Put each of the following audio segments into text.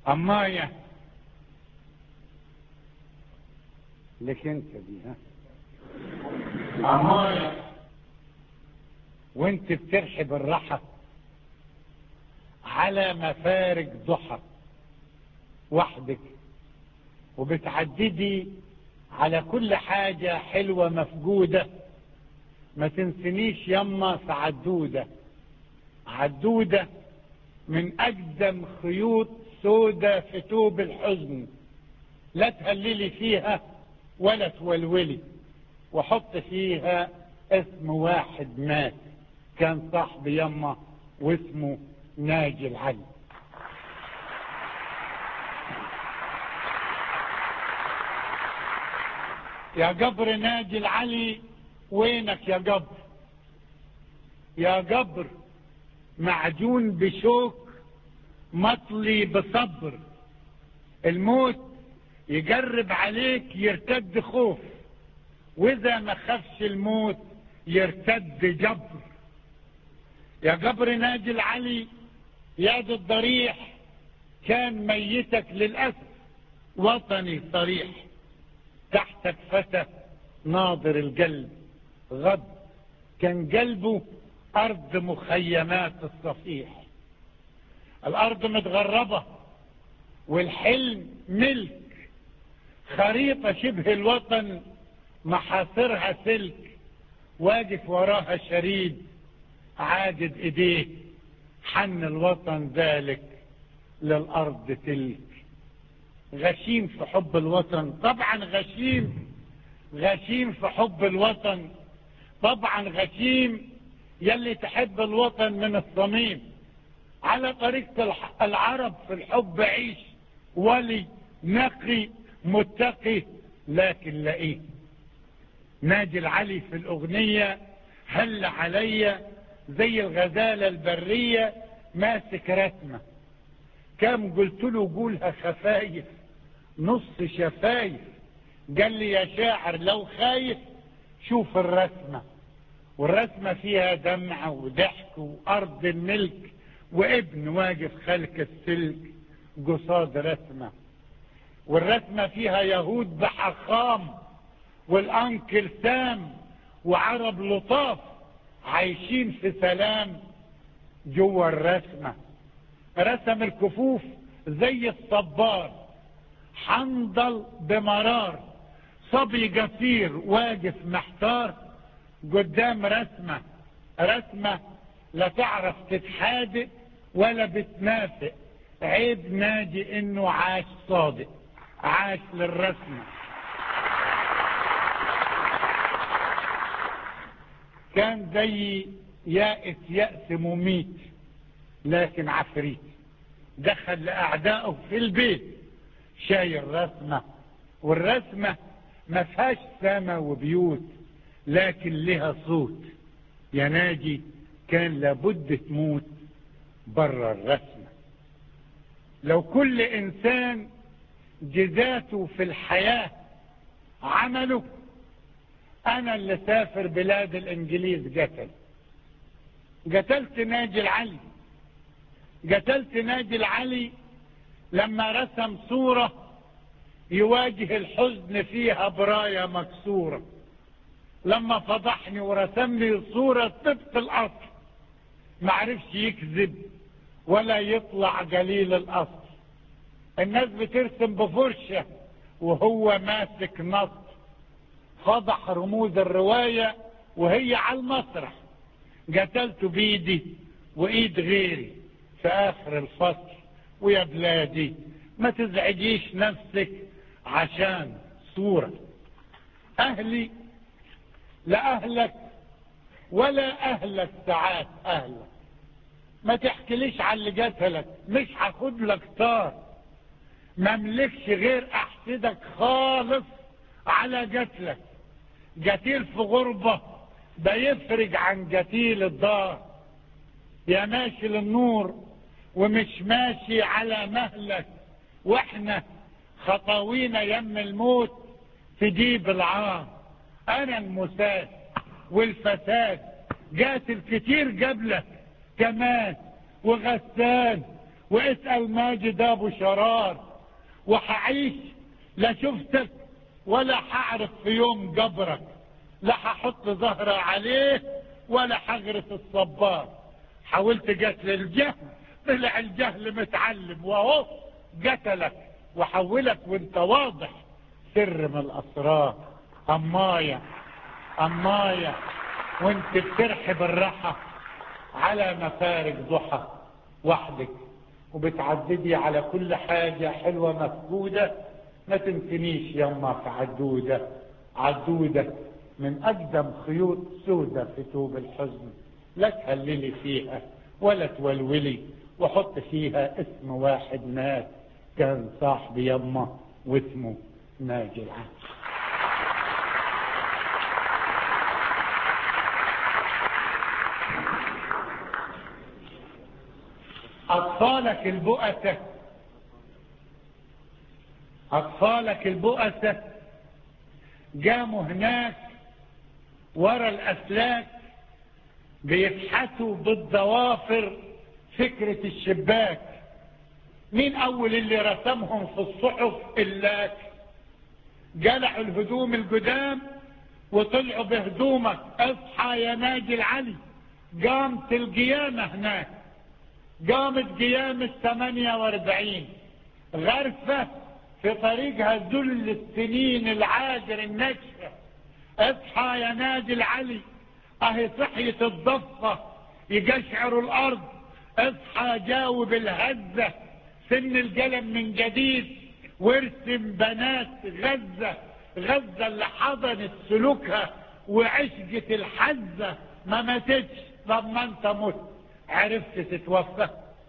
أماية لك انت دي، ها أماية وانت بترحب الرحى على مفارق ضحى وحدك، وبتعددي على كل حاجة حلوة مفقودة. ما تنسنيش يما في عدودة، عدودة من أقدم خيوط سودة في توب الحزن، لا تهللي فيها ولا تولولي، وحط فيها اسم واحد مات كان صاحب يما واسمه ناجي العلي. يا قبر ناجي العلي وينك يا قبر، يا قبر معجون بشوك مطلي بصبر، الموت يقرب عليك يرتد خوف، واذا ما خافش الموت يرتد جبر. يا قبر ناجي العلي يا ذا الضريح كان ميتك للأسف وطني صريح، تحتك فتى ناظر القلب غض كان قلبه أرض مخيمات الصفيح، الأرض متغربة والحلم ملك، خريطة شبه الوطن محاصرها سلك، واقف وراها شريد عاجد ايديه حن الوطن ذلك للأرض تلك. غشيم في حب الوطن طبعا، غشيم في حب الوطن طبعا، غشيم يلي تحب الوطن من الصميم، على طريقة العرب في الحب عيش ولي نقي متقي لكن لئيم. ناجي العلي في الأغنية هل عليا زي الغزالة البرية ماسك رسمة، كم قلت له قولها خفايف نص شفايف، قال لي يا شاعر لو خايف شوف الرسمة، والرسمة فيها دمع وضحك وأرض الملك وابن واقف خلق السلك قصاد رسمة، والرسمة فيها يهود بحخام والأنكل سام وعرب لطاف عايشين في سلام جوا الرسمة. رسم الكفوف زي الصبار حنظل بمرار، صبي قصير واقف محتار قدام رسمة لا تعرف تتحادق ولا بتنافق، عيب ناجي انه عاش صادق عاش للرسمة. كان زي يأس مميت لكن عفريت، دخل لأعدائه في البيت شايل رسمة، والرسمة ما فيهاش سما وبيوت لكن لها صوت، يا ناجي كان لابد تموت برا الرسمة. لو كل إنسان جزاته في الحياة عمله، أنا اللي سافر بلاد الإنجليز قتلت ناجي العلي، قتلت ناجي العلي لما رسم صورة يواجه الحزن فيها براية مكسورة، لما فضحني ورسم لي صورة طبق الأصل معرفش يكذب ولا يطلع قليل الأصل. الناس بترسم بفرشة وهو ماسك نص، فضح رموز الرواية وهي على المسرح، قتلته بيدي وإيد غيري في آخر الفصل. ويا بلادي ما تزعجيش نفسك عشان صورة، أهلي لا أهلك ولا أهلك ساعات أهلك، ما تحكيليش على اللي قتلك مش هاخد لك طار، ما ملكش غير أحسدك خالص على قتلك، قتيل في غربة بيفرج عن قتيل الدار، يا ماشي للنور ومش ماشي على مهلك، واحنا خطاوينا يم الموت تجيب العار، انا المساد والفساد قاتل كتير قبلك كمان وغسان واسأل ماجد ابو شرار، وحعيش لا شفتك ولا حعرف في يوم قبرك، لا ححط زهرة عليه ولا حغرس الصبار. حاولت قتل الجهل، طلع الجهل متعلم وهو قتلك وحولك وانت واضح سر من الاسرار. أماية وانت بترحب الرحى على مفارق ضحى وحدك، وبتعددي على كل حاجة حلوة مفقودة. ما تنسنيش يما في عدودة من أقدم خيوط سودة في توب الحزن، لا تهللي فيها ولا تولولي، وحط فيها اسم واحد مات كان صاحبي يما واسمه ناجي العالي. أطفالك البؤسة قاموا هناك ورا الأسلاك بيبحثوا بالضوافر فكرة الشباك. مين أول اللي رسمهم في الصحف؟ اللاك. جلعوا الهدوم القدام وطلعوا بهدومك. اصحى يا ناجي العلي، قامت القيامة هناك، قامت قيامة 48 غرفة في طريقها ذل السنين العاجر النجفة. اصحى يا ناجي العلي، اهي صحية الضفة يقشعر الارض. اصحى جاوب الهزة سن القلم من جديد، وارسم بنات غزة اللي حضنت سلوكها وعشقت الحزة ما ماتتش. طب ما انت مت عرفت تتوفى؟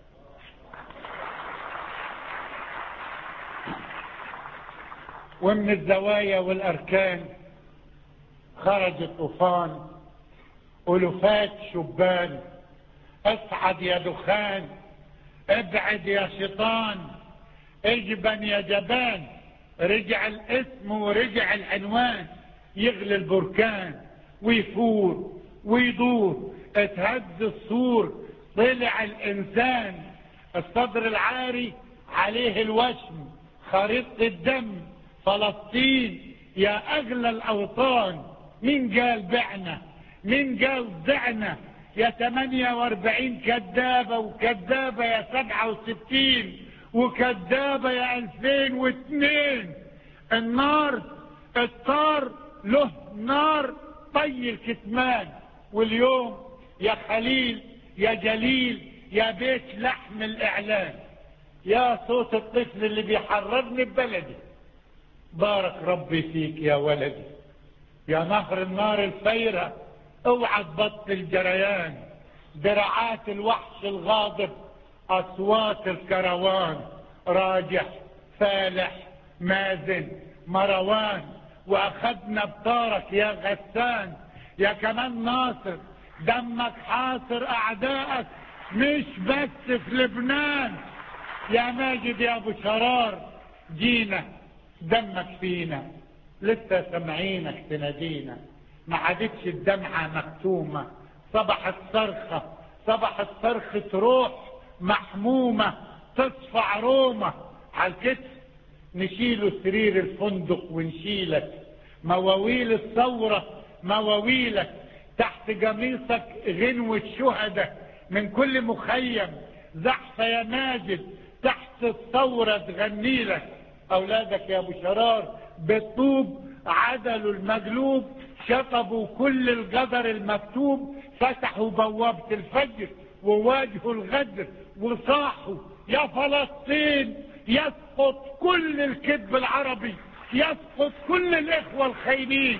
ومن الزوايا والاركان خرج الطوفان، ألوفات شبان. اصعد يا دخان، ابعد يا شيطان، اجبن يا جبان. رجع الاسم ورجع العنوان، يغلي البركان ويفور ويدور. اتهز السور طلع الانسان، الصدر العاري عليه الوشم، خريطة الدم فلسطين يا اغلى الاوطان. مين قال بعنا؟ مين قال ضعنا؟ يا 48 كذابة، وكذابة يا 67، وكذابة يا 2002. النار الطار له نار طي الكتمان. واليوم يا خليل يا جليل يا بيت لحم الاعلان، يا صوت الطفل اللي بيحررني ببلدي، بارك ربي فيك يا ولدي. يا نهر النار الفيرة اوعى تبطل جريان، دراعات الوحش الغاضب اصوات الكروان، راجح فالح مازن مروان. واخدنا بطارك يا غسان، يا كمان ناصر دمك حاصر اعدائك مش بس في لبنان. يا ماجد يا ابو شرار جينا دمك فينا، لسه سمعينك تنادينا. ما عادتش الدمعة مكتومة، صبحت صرخة روح محمومة تصفع رومة. على الكتف نشيله سرير الفندق ونشيلك، مواويل الثورة مواويلك، تحت قميصك غنوة شهداء من كل مخيم. زحفة يا ماجد تحت الثورة تغنيلك. اولادك يا ابو شرار بالطوب عدلوا المقلوب، شطبوا كل القدر المكتوب، فتحوا بوابة الفجر وواجهوا الغدر وصاحوا يا فلسطين يسقط كل الكذب العربي، يسقط كل الاخوة الخاينين.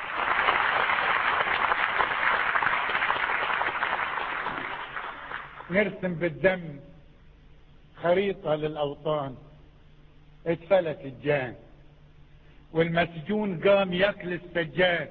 نرسم بالدم خريطة للأوطان. اتفلت الجان والمسجون قام ياكل السجاد.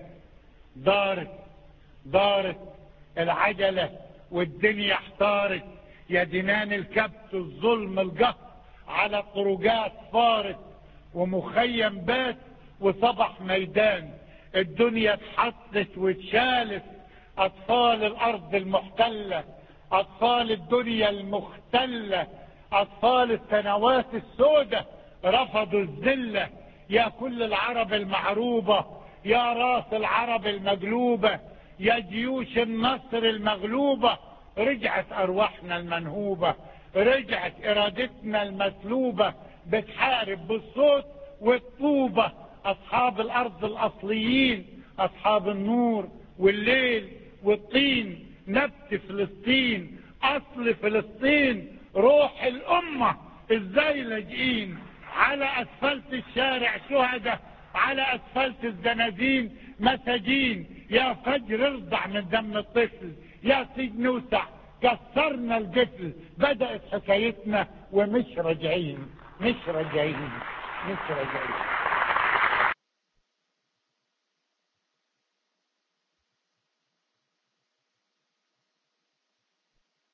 دارت العجلة والدنيا احتارت، يا دنان الكبت الظلم القهر على الطرقات فارت. ومخيم بات وصبح ميدان، الدنيا اتحطت واتشالت. اطفال الارض المحتلة، اطفال الدنيا المختلة، أطفال السنوات السوداء رفضوا الذلة. يا كل العرب المعروبة، يا راس العرب المقلوبة، يا جيوش النصر المغلوبة، رجعت أرواحنا المنهوبة، رجعت إرادتنا المسلوبة، بتحارب بالصوت والطوبة. أصحاب الأرض الأصليين، أصحاب النور والليل والطين، نبت فلسطين، أصل فلسطين، روح الأمة. إزاي لاجئين على أسفلت الشارع شهداء، على أسفلت الزنازين مساجين. يا فجر ارضع من دم الطفل، يا سجن وسع كسرنا القفل. بدأت حكايتنا ومش راجعين، مش راجعين، مش راجعين.